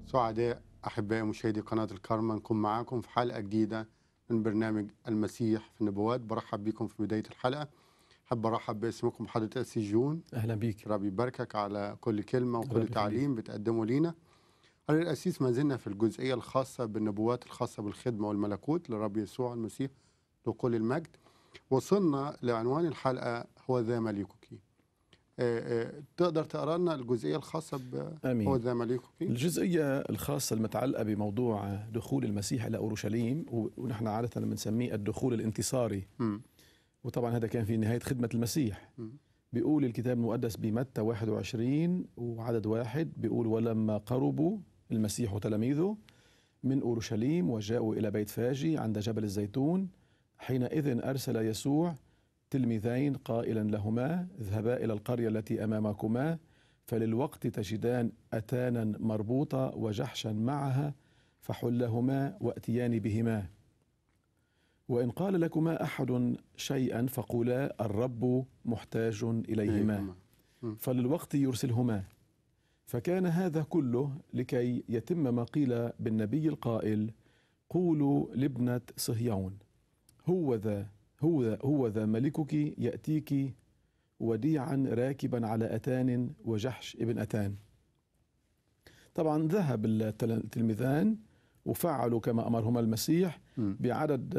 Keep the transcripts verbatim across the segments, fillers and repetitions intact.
سعداء أحبائي مشاهدي قناة الكرمة نكون معاكم في حلقة جديدة من برنامج المسيح في النبوات. برحب بكم في بداية الحلقة. حب أرحب باسمكم حضرة أسي جون. أهلا بيك. ربي يباركك على كل كلمة وكل ربي تعليم بتقدمه لينا. حضرة الأسيس، ما زلنا في الجزئية الخاصة بالنبوات الخاصة بالخدمة والملكوت للرب يسوع المسيح لكل المجد. وصلنا لعنوان الحلقة هو ذا ملكك. آه، آه، تقدر تقرأ لنا الجزئية الخاصة ب هو ذا ملكك؟ الجزئية الخاصة المتعلقة بموضوع دخول المسيح إلى أورشليم، ونحن عادة بنسميه الدخول الانتصاري. م. وطبعا هذا كان في نهاية خدمة المسيح. م. بيقول الكتاب المقدس بمتى واحد وعشرين وعدد واحد، بيقول: ولما قربوا المسيح وتلاميذه من أورشليم وجاءوا إلى بيت فاجي عند جبل الزيتون، حينئذ أرسل يسوع تلميذين قائلا لهما: اذهبا إلى القرية التي أمامكما، فللوقت تجدان أتانا مربوطة وجحشا معها، فحلهما وأتيان بهما. وإن قال لكما أحد شيئا فقولا: الرب محتاج إليهما، فللوقت يرسلهما. فكان هذا كله لكي يتم ما قيل بالنبي القائل: قولوا لابنة صهيون هو ذا هو ذا هو ذا ملكك يأتيك وديعا راكبا على أتان وجحش ابن أتان. طبعا ذهب التلميذان وفعلوا كما أمرهما المسيح بعدد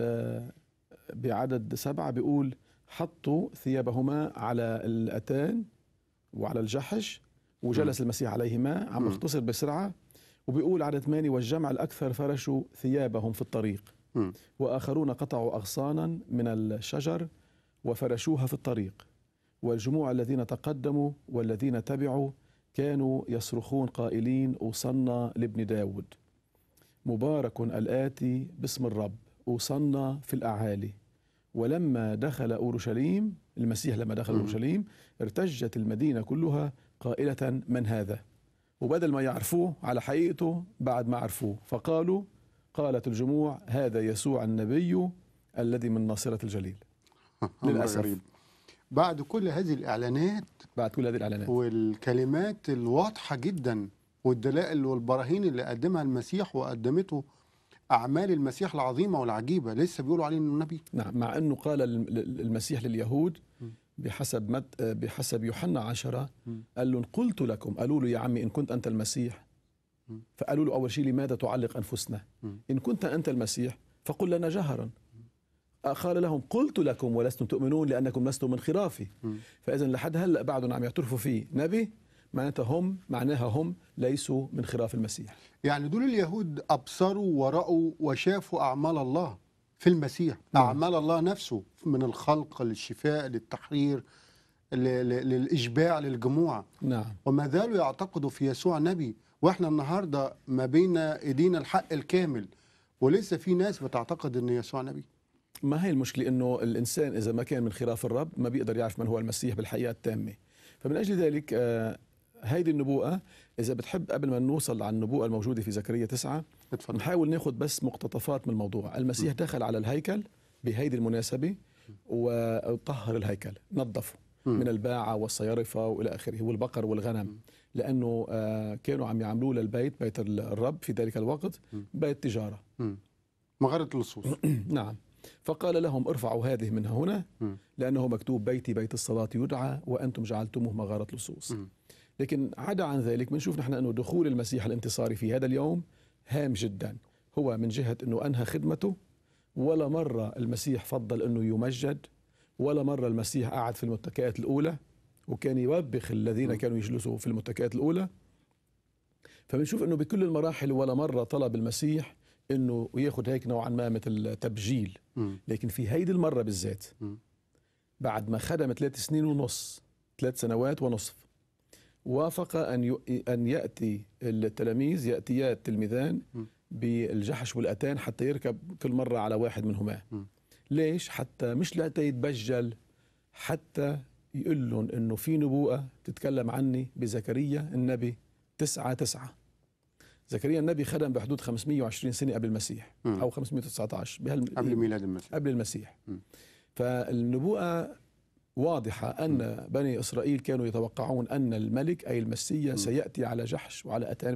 بعدد سبعة. بيقول: حطوا ثيابهما على الأتان وعلى الجحش وجلس المسيح عليهما. عم اختصر بسرعة. وبيقول عدد ثمانية: والجمع الأكثر فرشوا ثيابهم في الطريق، وآخرون قطعوا أغصانا من الشجر وفرشوها في الطريق. والجموع الذين تقدموا والذين تبعوا كانوا يصرخون قائلين: أوصلنا لابن داود، مبارك الآتي باسم الرب، أوصلنا في الأعالي. ولما دخل أورشليم المسيح لما دخل أورشليم ارتجت المدينة كلها قائلة: من هذا؟ وبدل ما يعرفوه على حقيقته بعد ما عرفوه، فقالوا قالت الجموع: هذا يسوع النبي الذي من ناصرة الجليل. للأسف غريب. بعد كل هذه الإعلانات بعد كل هذه الإعلانات والكلمات الواضحة جدا والدلائل والبراهين اللي قدمها المسيح وقدمته أعمال المسيح العظيمة والعجيبة، لسه بيقولوا عليه إنه نبي. نعم، مع أنه قال المسيح لليهود بحسب مت بحسب يوحنا عشرة، قال لهم: قلت لكم. قالوا له: يا عمي إن كنت أنت المسيح. فقالوا له أول شيء: لماذا تعلق أنفسنا؟ إن كنت أنت المسيح فقل لنا جهرا. قال لهم: قلت لكم ولستم تؤمنون لأنكم لستم من خرافي. فإذا لحد هلأ بعدهم عم يعترفوا فيه نبي، معناتها هم معناها هم ليسوا من خراف المسيح. يعني دول اليهود أبصروا ورأوا وشافوا أعمال الله في المسيح. نعم. أعمال الله نفسه من الخلق للشفاء للتحرير للإشباع للجموع. نعم. وما زالوا يعتقدوا في يسوع نبي. وإحنا النهاردة ما بين إيدينا الحق الكامل ولسه في ناس بتعتقد أن يسوع نبي. ما هي المشكلة؟ إنه الإنسان إذا ما كان من خراف الرب ما بيقدر يعرف من هو المسيح بالحقيقة التامة. فمن أجل ذلك آه هيدي النبوءة، إذا بتحب قبل ما نوصل على النبوءة الموجودة في زكريا تسعة اتفضل. نحاول ناخذ بس مقتطفات من الموضوع. المسيح م. دخل على الهيكل بهيدي المناسبة وطهر الهيكل، نظفه م. من الباعة والصيارفة وإلى آخره والبقر والغنم، م. لأنه آه كانوا عم يعملوه للبيت بيت الرب في ذلك الوقت م. بيت تجارة، مغارة اللصوص. نعم. فقال لهم: ارفعوا هذه من هنا، م. لأنه مكتوب: بيتي بيت الصلاة يدعى وأنتم جعلتموه مغارة لصوص. م. لكن عدا عن ذلك بنشوف نحن أنه دخول المسيح الانتصاري في هذا اليوم هام جدا. هو من جهة أنه أنهى خدمته، ولا مرة المسيح فضل أنه يمجد، ولا مرة المسيح قعد في المتكئات الأولى وكان يوبخ الذين كانوا يجلسوا في المتكئات الأولى. فبنشوف أنه بكل المراحل ولا مرة طلب المسيح أنه يأخذ هيك نوعا ما مثل تبجيل. لكن في هيدي المرة بالذات بعد ما خدم ثلاث سنين ونص ثلاث سنوات ونصف وافق أن أن يأتي التلاميذ يأتيا التلميذان بالجحش والأتان حتى يركب كل مرة على واحد منهما. ليش؟ حتى مش لحتى يتبجل، حتى يقول لهم إنه في نبوءة تتكلم عني بزكريا النبي تسعة تسعة. زكريا النبي خدم بحدود خمسمئة وعشرين سنة قبل المسيح م. أو خمسمئة وتسعة عشر قبل ميلاد المسيح قبل المسيح م. فالنبوءة واضحة أن م. بني إسرائيل كانوا يتوقعون أن الملك أي المسيح سيأتي على جحش وعلى أتان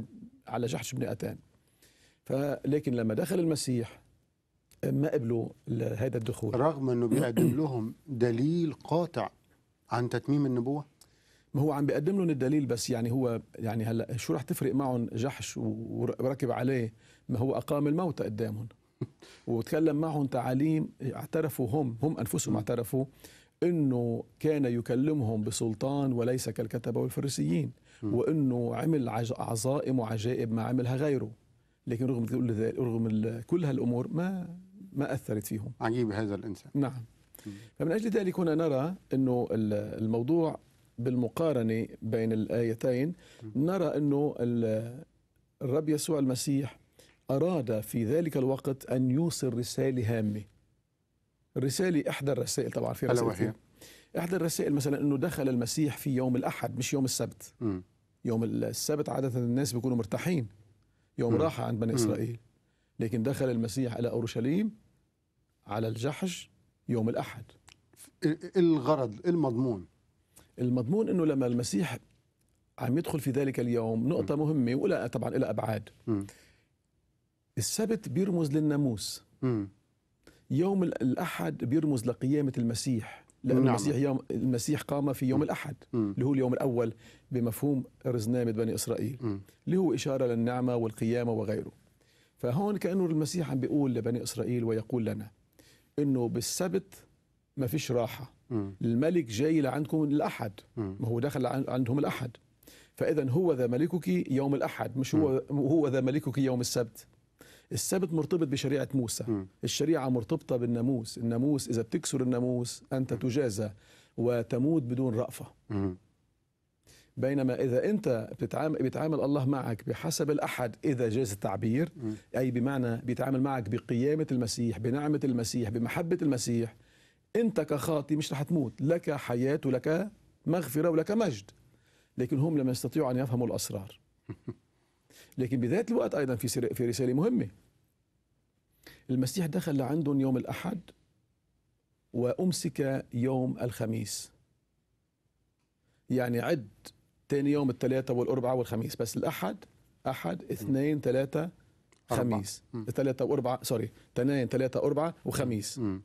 على جحش بن أتان. فلكن لما دخل المسيح ما قبلوا هذا الدخول، رغم أنه بيقدم لهم دليل قاطع عن تتميم النبوة. ما هو عم بيقدم لهم الدليل، بس يعني هو يعني هلا شو رح تفرق معهم جحش وركب عليه؟ ما هو أقام الموتى قدامهم وتكلم معهم تعاليم، اعترفوا هم هم أنفسهم اعترفوا انه كان يكلمهم بسلطان وليس كالكتبة والفريسيين، وانه عمل عظائم وعجائب ما عملها غيره، لكن رغم كل ذلك رغم كل هالامور ما ما اثرت فيهم. عجيب هذا الانسان. نعم. فمن اجل ذلك هنا نرى انه الموضوع بالمقارنه بين الايتين، نرى انه الرب يسوع المسيح اراد في ذلك الوقت ان يوصل رساله هامه. الرسالة إحدى الرسائل، طبعا في رسائل، إحدى الرسائل مثلا أنه دخل المسيح في يوم الأحد مش يوم السبت. م. يوم السبت عادة الناس بيكونوا مرتاحين، يوم م. راحة عند بني م. إسرائيل، لكن دخل المسيح إلى أورشليم على الجحش يوم الأحد. الغرض المضمون المضمون أنه لما المسيح عم يدخل في ذلك اليوم نقطة م. مهمة، ولا طبعا إلى أبعاد. م. السبت بيرمز للناموس، م. يوم الأحد بيرمز لقيامة المسيح، لأن نعم. المسيح يوم المسيح قام في يوم م. الأحد م. اللي هو اليوم الأول بمفهوم رزنامة بني إسرائيل، م. اللي هو إشارة للنعمة والقيامة وغيره. فهون كأنه المسيح عم بيقول لبني إسرائيل ويقول لنا إنه بالسبت ما فيش راحة، م. الملك جاي لعندكم الأحد، م. ما هو دخل عندهم الأحد، فإذا هو ذا ملكك يوم الأحد، مش هو م. هو ذا ملكك يوم السبت. السبت مرتبط بشريعة موسى، م. الشريعة مرتبطة بالناموس، الناموس إذا بتكسر الناموس أنت تجازى وتموت بدون رأفة. م. بينما إذا أنت بتتعامل, بيتعامل الله معك بحسب الأحد إذا جاز التعبير، م. أي بمعنى بيتعامل معك بقيامة المسيح، بنعمة المسيح، بمحبة المسيح، أنت كخاطي مش رح تموت، لك حياة ولك مغفرة ولك مجد. لكن هم لم يستطيعوا أن يفهموا الأسرار. لكن بذات الوقت أيضا في في رسالة مهمة. المسيح دخل لعندهم يوم الأحد وأمسك يوم الخميس، يعني عد تاني يوم الثلاثة والأربعة والخميس، بس الأحد أحد اثنين ثلاثة خميس، ثلاثة وأربعة سوري اثنين ثلاثة أربعة وخميس. م.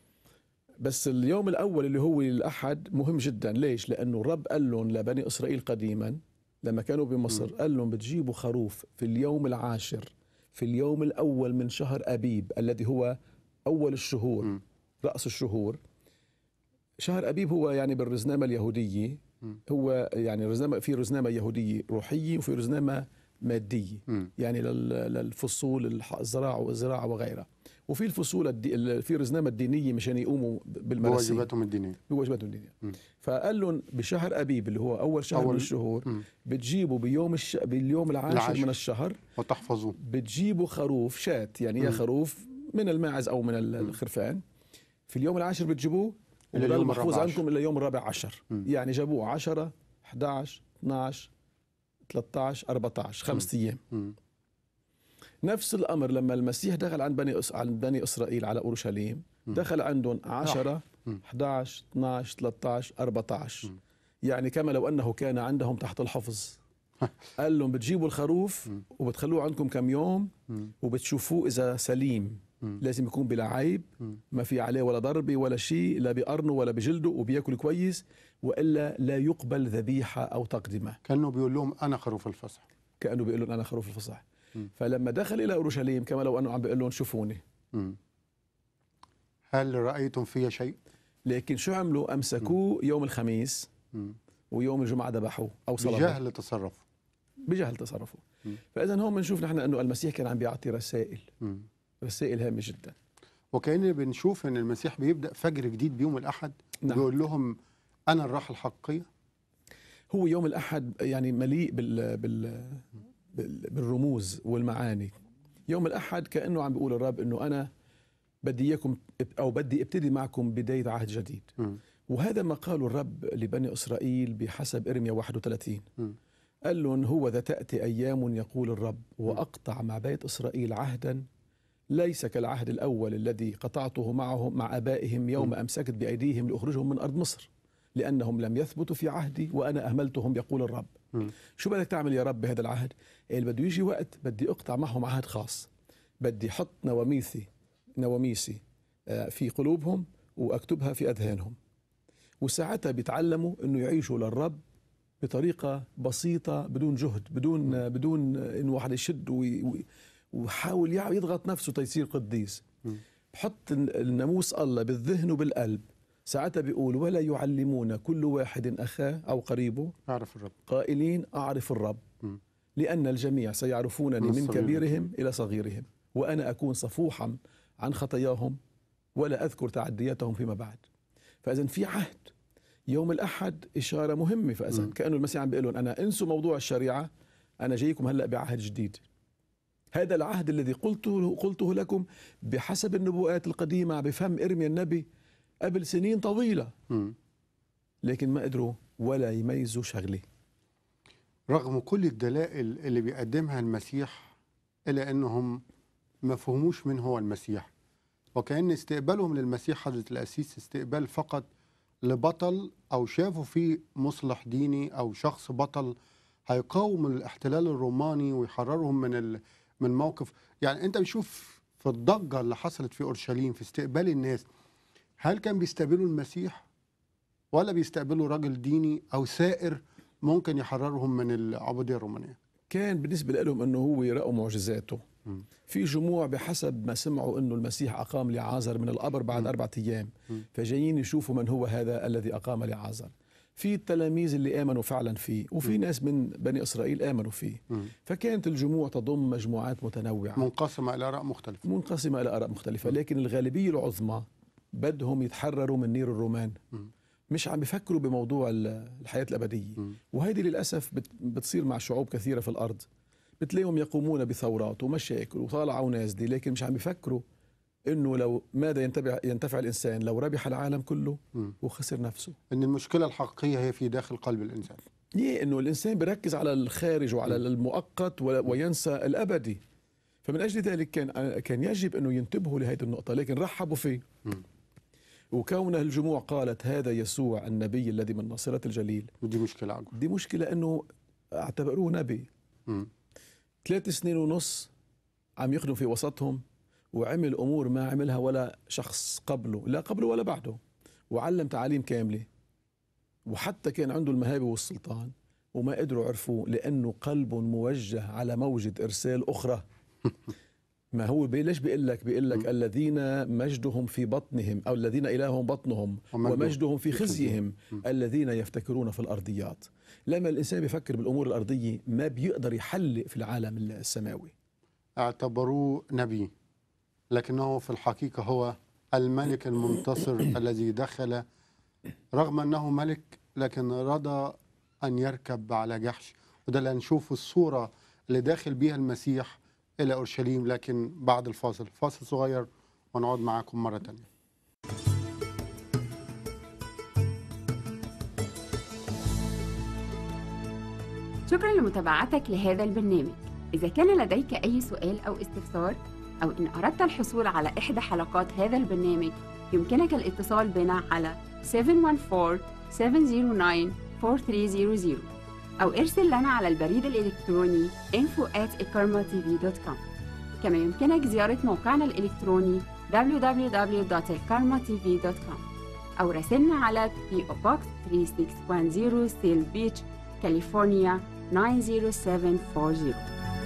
بس اليوم الأول اللي هو الأحد مهم جدا. ليش؟ لأنه الرب قال لهم لبني إسرائيل قديما لما كانوا بمصر، م. قال لهم بتجيبوا خروف في اليوم العاشر في اليوم الأول من شهر أبيب الذي هو أول الشهور، م. رأس الشهور. شهر أبيب هو يعني بالرزنامة اليهودية، م. هو يعني رزنامة، في رزنامة يهودية روحية وفي رزنامة مادية، م. يعني للفصول الزراعة والزراعة وغيرها، وفي الفصول الدي... في رزنامة الدينية مشان يقوموا بالمراسيم بواجباتهم الدينية بواجباتهم الدينية. م. فقال لهم بشهر أبيب اللي هو أول شهر أول... من الشهور، م. بتجيبوا بيوم الش... باليوم العاشر, العاشر من الشهر وتحفظوا، بتجيبوا خروف شات، يعني يا خروف من الماعز أو من الخرفان، في اليوم العاشر بتجيبوه وبضل محفوظ عنكم إلى يوم الرابع عشر. م. يعني جابوه عشرة أحد عشر اثنا عشر ثلاثة عشر أربعة عشر خمسة أيام. م. نفس الأمر لما المسيح دخل عند بني أس... عند بني إسرائيل على أورشليم، م. دخل عندهم عشرة أحد عشر اثنا عشر ثلاثة عشر أربعة عشر، م. يعني كما لو أنه كان عندهم تحت الحفظ. قال لهم بتجيبوا الخروف م. وبتخلوه عندكم كم يوم، م. وبتشوفوه إذا سليم، م. لازم يكون بلا عيب، م. ما في عليه ولا ضربة ولا شيء، لا بقرنه ولا بجلده، وبياكل كويس، وإلا لا يقبل ذبيحة أو تقدمة. كأنه بيقول لهم أنا خروف الفصح، كأنه بيقول لهم أنا خروف الفصح. م. فلما دخل إلى أورشليم كما لو أنه عم بيقول لهم شوفوني. م. هل رأيتم في شيء؟ لكن شو عملوا؟ أمسكوه م. يوم الخميس، م. ويوم الجمعة ذبحوه أو صلبوه. بجهل تصرفوا بجهل تصرفوا. فإذا هون بنشوف نحن أنه المسيح كان عم بيعطي رسائل، م. رسائل هامة جدا. وكأننا بنشوف أن المسيح بيبدأ فجر جديد بيوم الأحد، نعم. بيقول لهم أنا الراحة الحقيقية. هو يوم الأحد يعني مليء بال بال بالرموز والمعاني. يوم الأحد كأنه عم بيقول الرب أنه أنا بدي إياكم أو بدي ابتدي معكم بداية عهد جديد. م. وهذا ما قاله الرب لبني إسرائيل بحسب إرميا واحد وثلاثين. م. قال لهم هو ذا تأتي أيام يقول الرب وأقطع مع بيت إسرائيل عهدا ليس كالعهد الأول الذي قطعته معهم مع آبائهم يوم أمسكت بأيديهم لأخرجهم من أرض مصر، لأنهم لم يثبتوا في عهدي وأنا أهملتهم يقول الرب. مم. شو بدك تعمل يا رب بهذا العهد؟ اللي بده يجي وقت بدي أقطع معهم عهد خاص، بدي أحط نواميسي نواميسي آه، في قلوبهم وأكتبها في أذهانهم، وساعتها بيتعلموا أنه يعيشوا للرب بطريقة بسيطة بدون جهد، بدون بدون إنه واحد يشد وي- وي- ويحاول يع- يضغط نفسه تيصير قديس. مم. بحط الناموس الله بالذهن وبالقلب، ساعتها بيقول ولا يعلمون كل واحد أخاه أو قريبه أعرف الرب. قائلين أعرف الرب، مم. لأن الجميع سيعرفونني من من الصغير كبيرهم إلى صغيرهم، وأنا أكون صفوحا عن خطاياهم ولا أذكر تعدياتهم فيما بعد. فإذا في عهد يوم الأحد إشارة مهمة، فإذا مم. كأنه المسيح عم بيقول لهم أنا انسوا موضوع الشريعة، أنا جايكم هلأ بعهد جديد. هذا العهد الذي قلته قلته لكم بحسب النبوءات القديمة بفم إرميا النبي قبل سنين طويلة، مم. لكن ما قدروا ولا يميزوا شغلة. رغم كل الدلائل اللي بيقدمها المسيح إلا أنهم ما فهموش من هو المسيح، وكأن استقبالهم للمسيح حضرة الأسيس استقبال فقط لبطل، أو شافوا فيه مصلح ديني أو شخص بطل هيقاوم الاحتلال الروماني ويحررهم من ال... من موقف. يعني أنت بتشوف في الضجة اللي حصلت في أورشليم في استقبال الناس، هل كان بيستقبلوا المسيح ولا بيستقبلوا راجل ديني أو سائر ممكن يحررهم من العبودية الرومانية؟ كان بالنسبة لهم أنه هو يرأوا معجزاته. م. في جموع بحسب ما سمعوا أنه المسيح أقام لعازر من القبر بعد م. أربعة أيام، م. فجايين يشوفوا من هو هذا الذي أقام لعازر. في التلاميذ اللي آمنوا فعلا فيه، وفي م. ناس من بني إسرائيل آمنوا فيه. م. فكانت الجموع تضم مجموعات متنوعة منقسمة إلى آراء مختلفة. منقسمة إلى آراء مختلفة، لكن الغالبية العظمى بدهم يتحرروا من نير الرومان، م. مش عم بيفكروا بموضوع الحياة الأبدية. م. وهيدي للأسف بت- بتصير مع شعوب كثيرة في الأرض، بتلاقيهم يقومون بثورات ومشاكل وطالعة ونازلة، لكن مش عم يفكروا إنه لو ماذا ينتفع, ينتفع الإنسان لو ربح العالم كله م. وخسر نفسه. إن المشكلة الحقيقية هي في داخل قلب الإنسان. ليه؟ إنه الإنسان بركز على الخارج وعلى م. المؤقت و- وينسى الأبدي. فمن أجل ذلك كان كان يجب أنه ينتبهوا لهذه النقطة، لكن رحبوا فيه. م. وكون الجموع قالت هذا يسوع النبي الذي من ناصرة الجليل، ودي مشكلة أكبر. دي مشكلة، أنه اعتبروه نبي. م. ثلاث سنين ونص عم يخدم في وسطهم، وعمل أمور ما عملها ولا شخص قبله، لا قبله ولا بعده، وعلم تعاليم كاملة، وحتى كان عنده المهابة والسلطان، وما قدروا عرفوه لأنه قلب موجه على موجة إرسال أخرى. ما هو بي- ليش بيقول لك بيقول لك م. الذين مجدهم في بطنهم، أو الذين إلههم بطنهم ومجدهم ومجدهم في في خزيهم خزيهم. الذين يفتكرون في الأرضيات. لما الإنسان بيفكر بالأمور الأرضية ما بيقدر يحلق في العالم السماوي. اعتبروه نبي، لكنه في الحقيقة هو الملك المنتصر الذي دخل رغم أنه ملك، لكن رضى أن يركب على جحش. وده اللي هنشوف الصورة اللي داخل بيها المسيح إلى أورشليم. لكن بعد الفاصل، فاصل صغير ونعود معكم مرة تانية. شكرا لمتابعتك لهذا البرنامج. إذا كان لديك أي سؤال أو استفسار، أو إن أردت الحصول على إحدى حلقات هذا البرنامج، يمكنك الاتصال بنا على سبعة واحد أربعة سبعة صفر تسعة أربعة ثلاثة صفر صفر، أو ارسل لنا على البريد الإلكتروني info at ikarma t v dot com. كما يمكنك زيارة موقعنا الإلكتروني دبليو دبليو دبليو دوت ikarma t v dot com، أو راسلنا على بي أو Box ثلاثة ستة واحد صفر سيل بيتش، كاليفورنيا تسعة صفر سبعة أربعة صفر.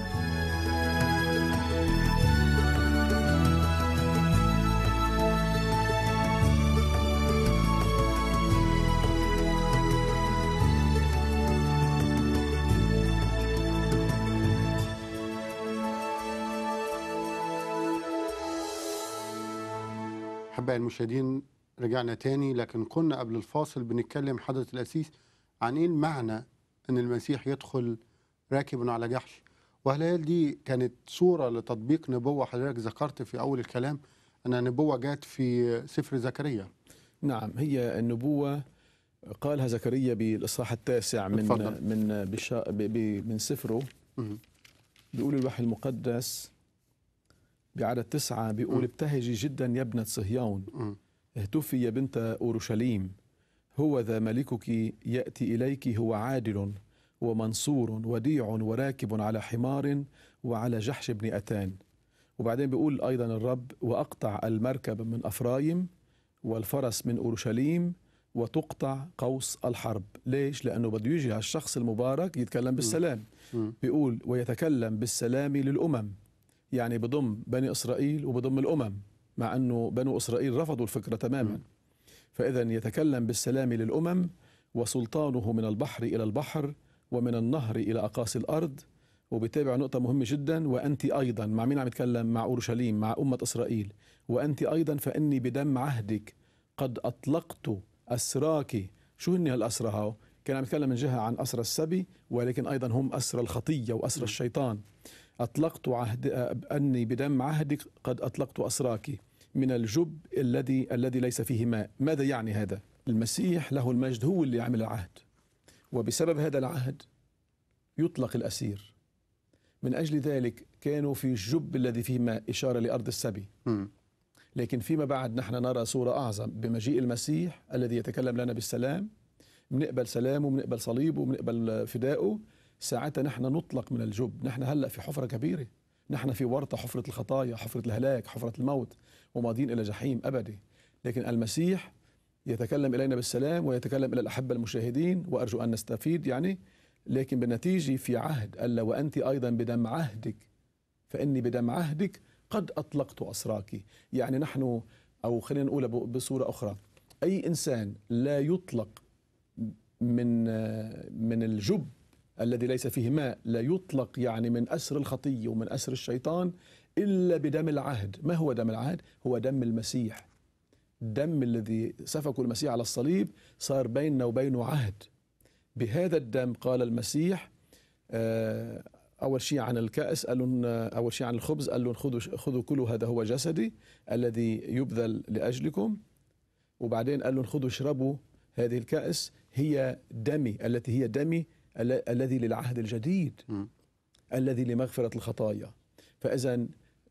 أحبائي المشاهدين، رجعنا تاني. لكن كنا قبل الفاصل بنتكلم حضرة الأسيس عن إيه المعنى أن المسيح يدخل راكب على جحش. وهل دي كانت صورة لتطبيق نبوة حضرتك ذكرت في أول الكلام أن نبوة جات في سفر زكريا؟ نعم، هي النبوة قالها زكريا بالإصحاح التاسع من اتفضل. من بشا ب ب من سفره. مم. بيقول الوحي المقدس بعدد تسعة، بيقول مم. ابتهجي جدا يا ابنة صهيون، مم. اهتفي يا بنت أورشليم، هو ذا ملكك يأتي إليك، هو عادل ومنصور وديع وراكب على حمار وعلى جحش بن أتان. وبعدين بيقول أيضا الرب: وأقطع المركب من أفرايم والفرس من أورشليم وتقطع قوس الحرب. ليش؟ لأنه بده يجي على الشخص المبارك يتكلم بالسلام. بيقول: ويتكلم بالسلام للأمم، يعني بضم بني إسرائيل وبضم الأمم، مع أنه بنو إسرائيل رفضوا الفكرة تماما. فإذا يتكلم بالسلام للأمم، وسلطانه من البحر إلى البحر ومن النهر إلى أقاصي الأرض. وبتابع نقطة مهمة جدا: وأنت أيضا. مع مين عم يتكلم؟ مع أورشليم، مع أمة إسرائيل. وأنت أيضا فإني بدم عهدك قد أطلقت أسراك. شو هن هالأسرى هاو؟ كان عم يتكلم من جهة عن أسرى السبي، ولكن أيضا هم أسرى الخطية وأسرى الشيطان. أطلقت عهد أني بدم عهدك قد أطلقت أسراك من الجب الذي الذي ليس فيه ماء. ماذا يعني هذا؟ المسيح له المجد هو اللي عمل العهد، وبسبب هذا العهد يطلق الأسير. من أجل ذلك كانوا في الجب الذي فيه ماء، إشارة لأرض السبي. لكن فيما بعد نحن نرى صورة أعظم بمجيء المسيح الذي يتكلم لنا بالسلام. بنقبل سلامه وبنقبل صليبه وبنقبل فدائه. ساعتها نحن نطلق من الجب. نحن هلأ في حفرة كبيرة، نحن في ورطة، حفرة الخطايا، حفرة الهلاك، حفرة الموت، وماضين إلى جحيم أبدي. لكن المسيح يتكلم إلينا بالسلام ويتكلم إلى الأحبة المشاهدين، وأرجو أن نستفيد يعني. لكن بالنتيجة في عهد ألا وأنت أيضا بدم عهدك فإني بدم عهدك قد أطلقت أسراك. يعني نحن، أو خلينا نقول بصورة أخرى، أي إنسان لا يطلق من من الجب الذي ليس فيه ماء، لا يطلق يعني من أسر الخطية ومن أسر الشيطان إلا بدم العهد. ما هو دم العهد؟ هو دم المسيح. الدم الذي سفكه المسيح على الصليب صار بيننا وبينه عهد. بهذا الدم قال المسيح أول شيء عن الكأس، قال لهم أول شيء عن الخبز، قال لهم خذوا خذوا كلوا هذا هو جسدي الذي يبذل لأجلكم. وبعدين قال لهم خذوا اشربوا هذه الكأس هي دمي التي هي دمي الذي للعهد الجديد م. الذي لمغفرة الخطايا. فإذا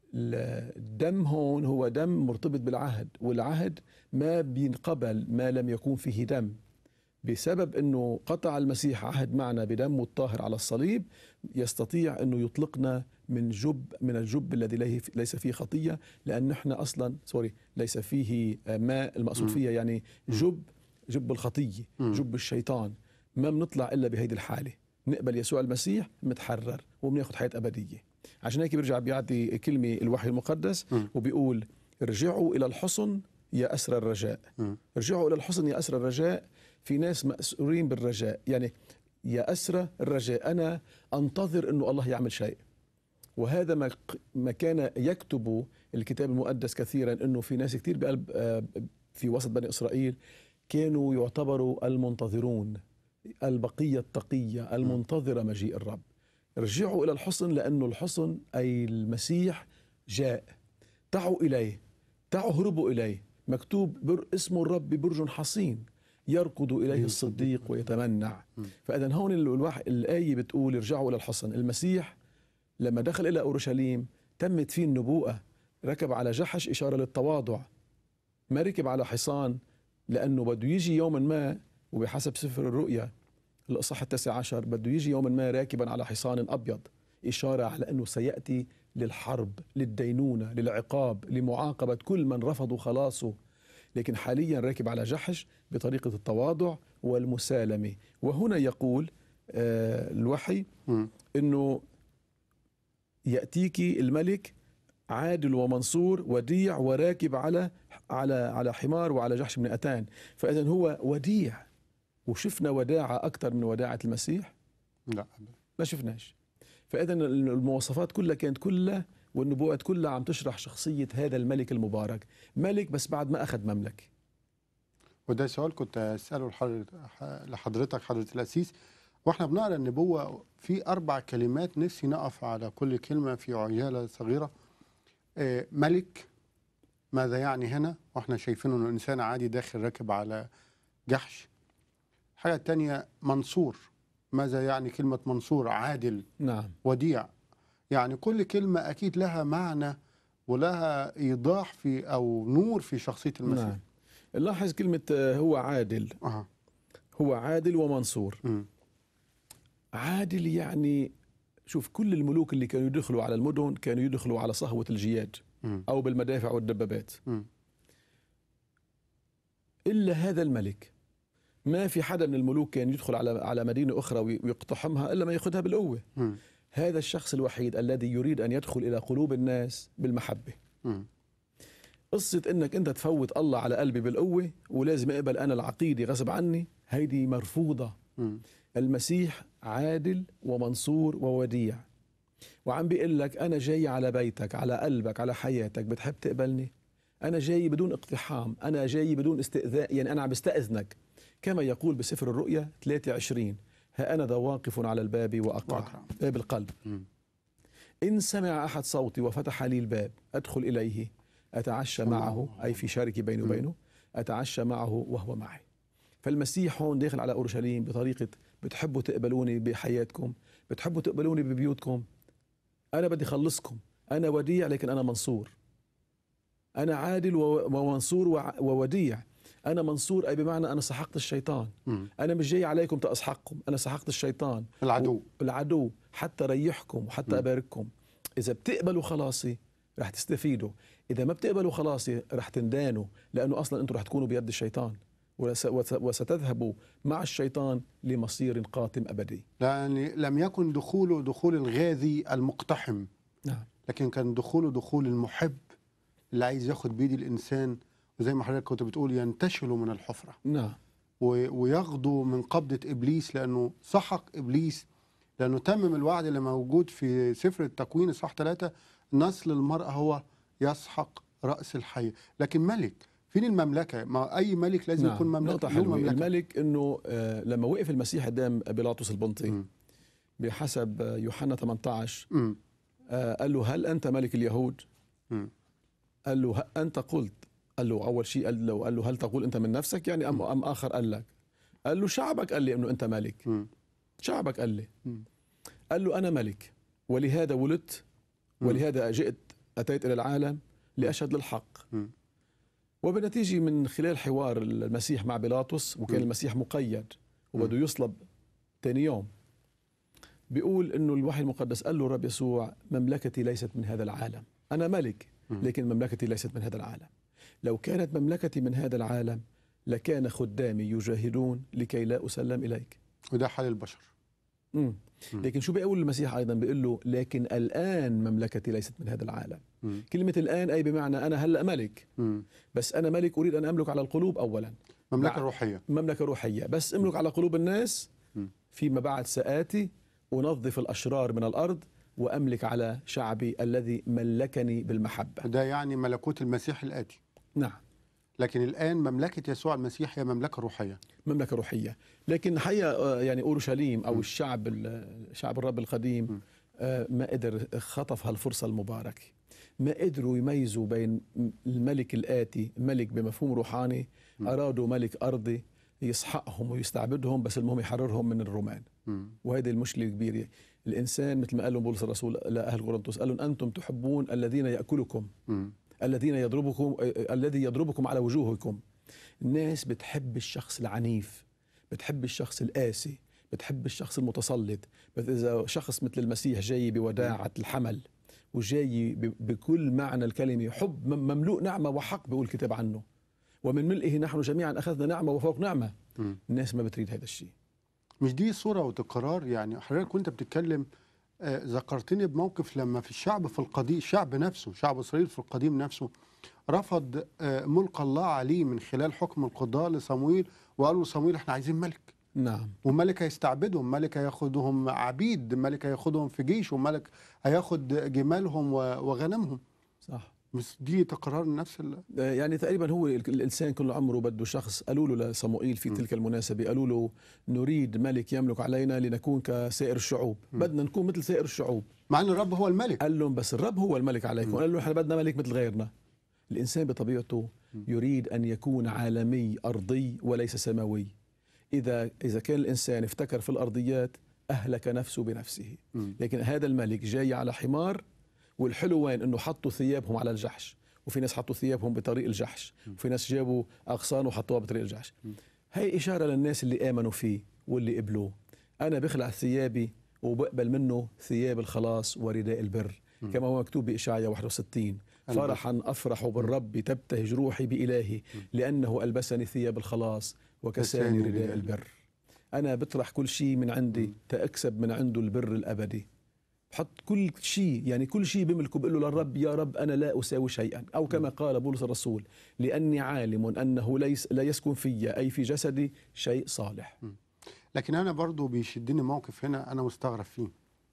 الدم هون هو دم مرتبط بالعهد، والعهد ما بينقبل ما لم يكون فيه دم. بسبب أنه قطع المسيح عهد معنا بدمه الطاهر على الصليب، يستطيع أنه يطلقنا من جب من الجب الذي ليس فيه خطية، لأن نحن أصلا سوري ليس فيه ماء. المقصود فيها يعني جب جب الخطية، جب الشيطان. ما بنطلع إلا بهيدي الحالة، نقبل يسوع المسيح متحرر وبناخد حياة أبدية. عشان هيك بيرجع بيعطي كلمة الوحي المقدس وبيقول: ارجعوا إلى الحصن يا أسرى الرجاء. ارجعوا إلى الحصن يا أسرى الرجاء. في ناس مأسورين بالرجاء، يعني يا أسرى الرجاء، أنا أنتظر أنه الله يعمل شيء. وهذا ما ما كان يكتب الكتاب المقدس كثيرا، أنه في ناس كثير بقلب في وسط بني إسرائيل كانوا يعتبروا المنتظرون، البقية التقية المنتظرة مجيء الرب. ارجعوا إلى الحصن، لأنه الحصن أي المسيح جاء. تعوا إليه، تعوا هربوا إليه. مكتوب بر اسم الرب برج حصين يركض إليه الصديق ويتمنع. فإذا هون الواحد الآية بتقول ارجعوا إلى الحصن. المسيح لما دخل إلى أورشليم تمت فيه النبوءة، ركب على جحش إشارة للتواضع، ما ركب على حصان، لأنه بده يجي يوما ما، وبحسب سفر الرؤيا الإصحاح التاسع عشر بده يجي يوما ما راكبا على حصان أبيض، إشارة على أنه سيأتي للحرب، للدينونة، للعقاب، لمعاقبة كل من رفضوا خلاصه. لكن حاليا راكب على جحش بطريقة التواضع والمسالمة. وهنا يقول آه الوحي أنه يأتيك الملك عادل ومنصور وديع وراكب على على على حمار وعلى جحش بن أتان. فإذا هو وديع. وشفنا وداعة أكثر من وداعة المسيح؟ لا ما شفناش. فإذا المواصفات كلها كانت كلها والنبوءات كلها عم تشرح شخصية هذا الملك المبارك، ملك بس بعد ما أخذ مملكة. وده سؤال كنت أسأله لحضرتك حضرة الأسيس، وإحنا بنقرأ النبوة في أربع كلمات نفسي نقف على كل كلمة في عجالة صغيرة. ملك، ماذا يعني هنا؟ وإحنا شايفين أنه إنسان عادي داخل راكب على جحش. حاجة تانية منصور، ماذا يعني كلمة منصور؟ عادل، نعم، وديع. يعني كل كلمة أكيد لها معنى ولها إيضاح في أو نور في شخصية المسيح. نعم. لاحظ كلمة هو عادل. أه. هو عادل ومنصور. م. عادل يعني شوف، كل الملوك اللي كانوا يدخلوا على المدن كانوا يدخلوا على صهوة الجياد مم. أو بالمدافع والدبابات. مم. إلا هذا الملك ما في حدا من الملوك كان يدخل على على مدينة أخرى ويقتحمها إلا ما يأخذها بالقوة. مم. هذا الشخص الوحيد الذي يريد أن يدخل إلى قلوب الناس بالمحبة. مم. قصة إنك أنت تفوت الله على قلبي بالقوة ولازم أقبل أنا العقيدة غصب عني، هيدي مرفوضة. مم. المسيح عادل ومنصور ووديع، وعم بيقول لك أنا جاي على بيتك، على قلبك، على حياتك. بتحب تقبلني؟ أنا جاي بدون اقتحام، أنا جاي بدون استئذان، يعني أنا عم بستأذنك. كما يقول بسفر الرؤيا ثلاثة وعشرين: ها أنا ذا واقف على الباب وأقرع. وأقرع. باب القلب. مم. إن سمع أحد صوتي وفتح لي الباب أدخل إليه أتعشى معه، أي في شارك بيني وبينه، أتعشى معه وهو معي. فالمسيح هون داخل على أورشليم بطريقة بتحبوا تقبلوني بحياتكم، بتحبوا تقبلوني ببيوتكم، أنا بدي خلصكم. أنا وديع لكن أنا منصور. أنا عادل ومنصور ووديع. أنا منصور أي بمعنى أنا سحقت الشيطان. مم. أنا مش جاي عليكم تأسحقكم، أنا سحقت الشيطان العدو العدو حتى ريحكم وحتى مم. أبارككم. إذا بتقبلوا خلاصي رح تستفيدوا، إذا ما بتقبلوا خلاصي رح تندانوا، لأنه أصلا أنتم رح تكونوا بيد الشيطان وستذهبوا مع الشيطان لمصير قاتم أبدي. يعني لم يكن دخوله دخول الغازي المقتحم، نعم، لكن كان دخوله دخول المحب اللي عايز ياخد بيد الإنسان، وزي ما حضرتك كنت بتقول ينتشلوا من الحفرة نعم، وياخدوا من قبضة إبليس، لأنه سحق إبليس، لأنه تمم الوعد اللي موجود في سفر التكوين إصحاح ثلاثة: نسل المرأة هو يسحق رأس الحي. لكن ملك، فين المملكة؟ ما أي ملك لازم نعم. يكون مملكة. نقطة حلوة. الملك إنه آه لما وقف المسيح قدام بيلاطس البنطي م. بحسب يوحنا ثمانية عشر آه قال له: هل أنت ملك اليهود؟ م. قال له: أنت قلت. قال له أول شيء قال له, قال له هل تقول أنت من نفسك يعني أم, أم آخر قال لك؟ قال له: شعبك قال لي إنه أنت ملك. م. شعبك قال لي. م. قال له: أنا ملك ولهذا ولدت ولهذا جئت أتيت إلى العالم لأشهد للحق. م. وبالنتيجة من خلال حوار المسيح مع بيلاطس، وكان م. المسيح مقيد وبده يصلب ثاني يوم، بيقول إنه الوحي المقدس قال له الرب يسوع: مملكتي ليست من هذا العالم. أنا ملك لكن مملكتي ليست من هذا العالم. لو كانت مملكتي من هذا العالم لكان خدامي يجاهدون لكي لا أسلم إليك. وده حال البشر. مم. لكن شو بيقول المسيح أيضا؟ بيقول له: لكن الآن مملكتي ليست من هذا العالم. مم. كلمة الآن أي بمعنى أنا هلأ ملك. مم. بس أنا ملك أريد أن أملك على القلوب أولا. مملكة روحية. مملكة روحية، بس أملك على قلوب الناس. مم. فيما بعد سآتي أنظف الأشرار من الأرض وأملك على شعبي الذي ملكني بالمحبة. ده يعني ملكوت المسيح الآتي. نعم. لكن الآن مملكة يسوع المسيح هي مملكة روحية. مملكة روحية. لكن حقيقة يعني أورشليم أو م. الشعب شعب الرب القديم م. ما قدر خطف هالفرصة المباركة، ما قدروا يميزوا بين الملك الآتي، ملك بمفهوم روحاني، م. أرادوا ملك أرضي يسحقهم ويستعبدهم، بس المهم يحررهم من الرومان. وهذه المشكلة الكبيرة. الإنسان مثل ما قال بولس الرسول لأهل كورنثوس، قال لهم: أنتم تحبون الذين يأكلكم، م. الذين يضربكم، الذي يضربكم على وجوهكم. الناس بتحب الشخص العنيف، بتحب الشخص القاسي، بتحب الشخص المتسلط. بس إذا شخص مثل المسيح جاي بوداعة الحمل وجاي بكل معنى الكلمة، حب مملوء نعمة وحق، بيقول الكتاب عنه: ومن ملئه نحن جميعا أخذنا نعمة وفوق نعمة. م. الناس ما بتريد هذا الشيء. مش دي صورة وتكرار؟ يعني حضرتك كنت بتتكلم آه ذكرتني بموقف لما في الشعب في القديم، الشعب نفسه، شعب إسرائيل في القديم نفسه رفض آه ملك الله عليه من خلال حكم القضاء لصمويل، وقالوا لصمويل: احنا عايزين ملك. نعم. وملك هيستعبدهم، ملك هياخدهم عبيد، ملك هياخدهم في جيش، وملك هياخد جمالهم وغنمهم. صح. بس دي تكرار نفس ال... يعني تقريبا هو الإنسان كل عمره بده شخص. قالوا له لصموئيل في م. تلك المناسبة، قالوا له: نريد ملك يملك علينا لنكون كسائر الشعوب. م. بدنا نكون مثل سائر الشعوب، مع أن الرب هو الملك. قال لهم: بس الرب هو الملك عليكم. قال له: احنا بدنا ملك مثل غيرنا. الإنسان بطبيعته يريد أن يكون عالمي أرضي وليس سماوي. إذا إذا كان الإنسان افتكر في الأرضيات أهلك نفسه بنفسه. م. لكن هذا الملك جاي على حمار، والحلو وين؟ انه حطوا ثيابهم على الجحش، وفي ناس حطوا ثيابهم بطريق الجحش، وفي ناس جابوا اغصان وحطوها بطريق الجحش. هي اشاره للناس اللي امنوا فيه واللي قبلوه. أنا بخلع ثيابي وبقبل منه ثياب الخلاص ورداء البر، م. كما هو مكتوب بإشعياء واحد وستين: فرحا أفرح بالرب تبتهج روحي بإلهي لأنه ألبسني ثياب الخلاص وكساني رداء البر. أنا بطرح كل شيء من عندي تأكسب من عنده البر الأبدي، بحط كل شيء، يعني كل شيء بملكه بقول له للرب: يا رب أنا لا أساوي شيئا، أو كما قال بولس الرسول: لأني عالم أنه ليس لا يسكن في أي في جسدي شيء صالح. لكن أنا برضو بيشدني موقف هنا أنا مستغرب فيه.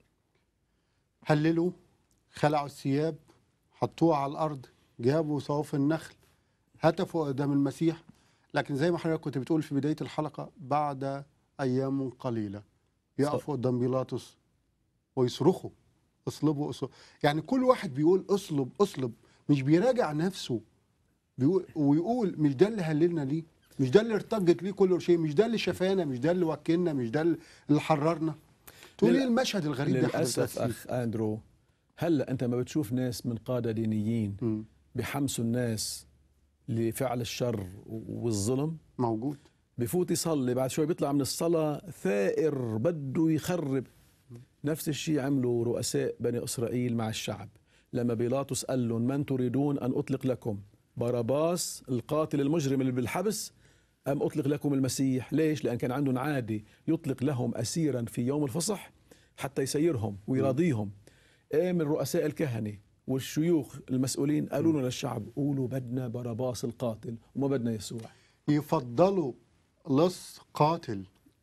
هللوا، خلعوا الثياب، حطوها على الأرض، جابوا صوف النخل، هتفوا قدام المسيح، لكن زي ما حضرتك كنت بتقول في بداية الحلقة بعد أيام قليلة يقفوا قدام بيلاطس ويصرخوا: اصلبوا اصلبوا. يعني كل واحد بيقول اصلب اصلب، مش بيراجع نفسه، بيقول ويقول مش ده اللي هللنا ليه، مش ده اللي ارتجت ليه كل شيء، مش ده اللي شفانا، مش ده اللي وكلنا، مش ده اللي حررنا. تقول ايه المشهد الغريب ده؟ للأسف أخ أندرو، هلا أنت ما بتشوف ناس من قادة دينيين م. بحمسوا الناس لفعل الشر والظلم؟ موجود. بفوت يصلي، بعد شوي بيطلع من الصلاة ثائر بده يخرب. نفس الشيء عملوا رؤساء بني إسرائيل مع الشعب لما بيلاطس قال لهم: من تريدون أن أطلق لكم، باراباس القاتل المجرم اللي بالحبس، أم أطلق لكم المسيح؟ ليش؟ لأن كان عندهم عادة يطلق لهم أسيرا في يوم الفصح حتى يسيرهم ويراضيهم. قام الرؤساء الكهنة والشيوخ المسؤولين قالوا له للشعب: قولوا بدنا باراباس القاتل وما بدنا يسوع. يفضلوا لص قاتل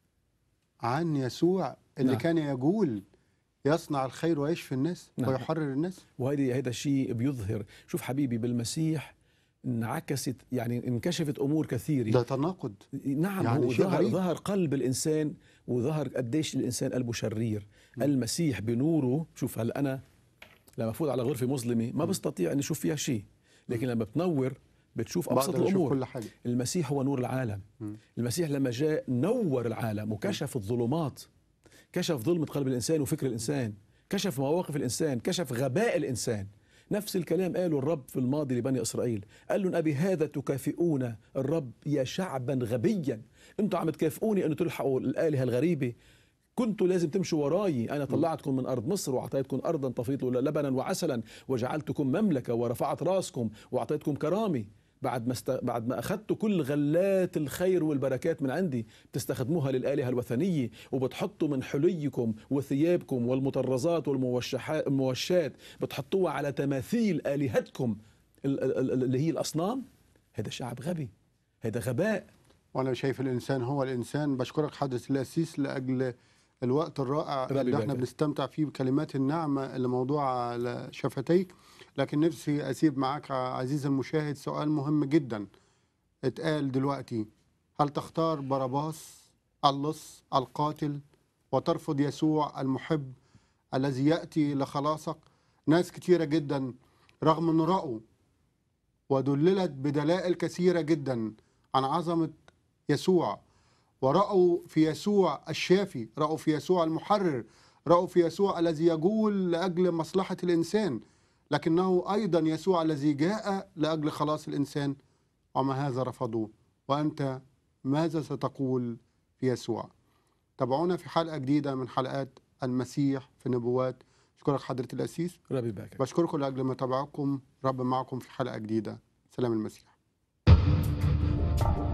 عن يسوع اللي نعم. كان يقول يصنع الخير ويشفي الناس نعم. ويحرر الناس. وهذا هذا الشيء بيظهر، شوف حبيبي، بالمسيح انعكست، يعني انكشفت امور كثيره. ده تناقض. نعم، يعني هو ظهر, ظهر قلب الانسان، وظهر قديش الانسان قلبه شرير. م. المسيح بنوره، شوف هلا انا لما افوت على غرفه مظلمه ما بستطيع اني اشوف فيها شيء، لكن لما بتنور بتشوف ابسط الامور. كل حاجة. المسيح هو نور العالم. م. المسيح لما جاء نور العالم وكشف الظلمات، كشف ظلمة قلب الإنسان وفكر الإنسان، كشف مواقف الإنسان، كشف غباء الإنسان. نفس الكلام قاله الرب في الماضي لبني إسرائيل، قال لهم: أبي هذا تكافئون الرب يا شعبا غبيا. أنتوا عم تكافئوني أن تلحقوا الآلهة الغريبة، كنتوا لازم تمشوا وراي. أنا طلعتكم من أرض مصر وأعطيتكم أرضا تفيض لبنا وعسلا، وجعلتكم مملكة ورفعت راسكم وأعطيتكم كرامة. بعد ما است... بعد ما اخذتوا كل غلات الخير والبركات من عندي بتستخدموها للآلهة الوثنية، وبتحطوا من حليكم وثيابكم والمطرزات والموشات بتحطوها على تماثيل آلهتكم اللي هي الأصنام. هذا شعب غبي، هذا غباء. وانا شايف الانسان هو الانسان. بشكرك حضرة القسيس لاجل الوقت الرائع اللي احنا بنستمتع فيه بكلمات النعمة اللي موضوعة على شفتيك. لكن نفسي أسيب معاك عزيزي المشاهد سؤال مهم جدا اتقال دلوقتي: هل تختار باراباس اللص القاتل وترفض يسوع المحب الذي يأتي لخلاصك؟ ناس كتيرة جدا رغم أن رأوا ودللت بدلائل كثيرة جدا عن عظمة يسوع، ورأوا في يسوع الشافي، رأوا في يسوع المحرر، رأوا في يسوع الذي يقول لأجل مصلحة الإنسان، لكنه أيضا يسوع الذي جاء لأجل خلاص الإنسان، وما هذا رفضوه. وأنت ماذا ستقول في يسوع؟ تابعونا في حلقة جديدة من حلقات المسيح في النبوات. أشكرك حضرة القسيس. ربي يبارك. بشكركم لأجل متابعتكم. رب معكم في حلقة جديدة. سلام المسيح.